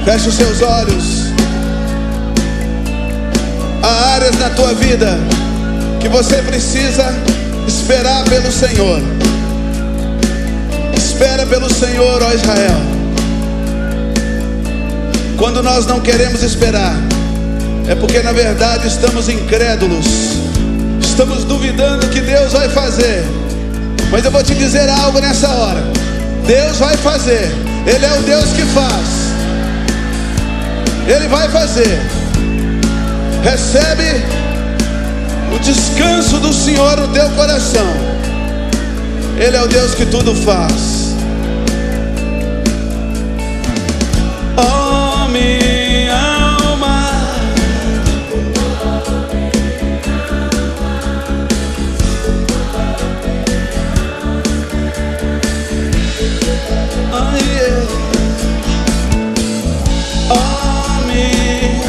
Feche os seus olhos. Há áreas na tua vida que você precisa esperar pelo Senhor. Espera pelo Senhor, ó Israel. Quando nós não queremos esperar, é porque na verdade estamos incrédulos. Estamos duvidando que Deus vai fazer. Mas eu vou te dizer algo nessa hora. Deus vai fazer. Ele é o Deus que faz. Ele vai fazer. Recebe o descanso do Senhor no teu coração. Ele é o Deus que tudo faz. Oh, minha alma, oh, yeah. Oh, minha.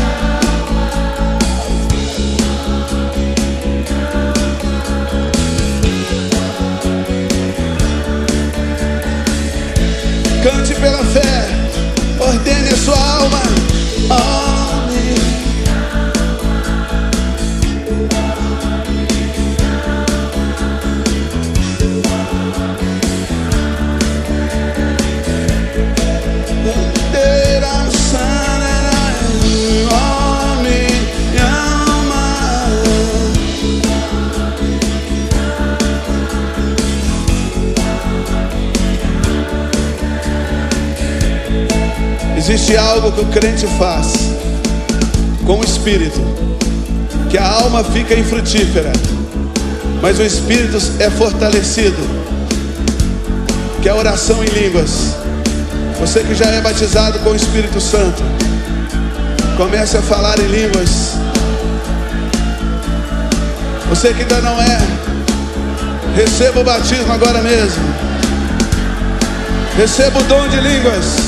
Cante pela fé, ordene a sua alma. Existe algo que o crente faz com o espírito, que a alma fica infrutífera, mas o espírito é fortalecido, que é a oração em línguas. Você que já é batizado com o Espírito Santo, comece a falar em línguas. Você que ainda não é, receba o batismo agora mesmo. Receba o dom de línguas.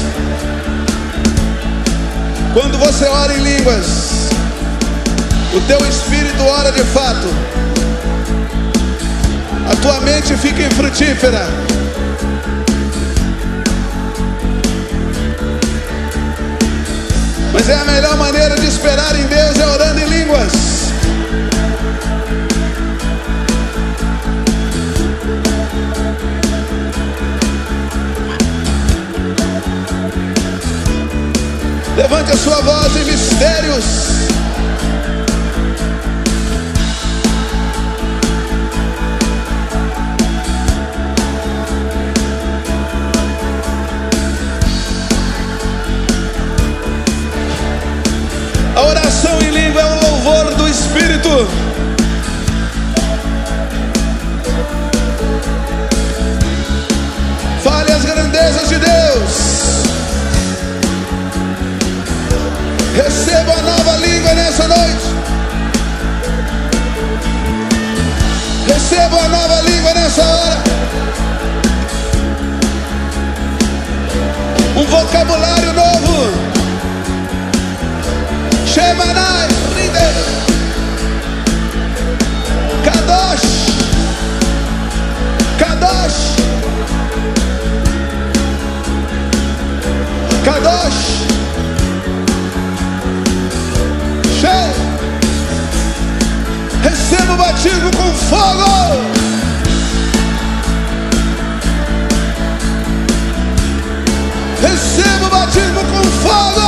Quando você ora em línguas, o teu espírito ora de fato. A tua mente fica infrutífera. Mas é a melhor maneira de esperar em Deus, é orando em línguas. Levante a sua voz em mistérios. A oração em língua é o louvor do Espírito. Fale as grandezas de Deus. Receba a nova língua nessa noite. Receba a nova língua nessa hora. Um vocabulário novo. Shemanai, Kadosh, Kadosh, Kadosh. Receba o batismo com fogo. Receba o batismo com fogo.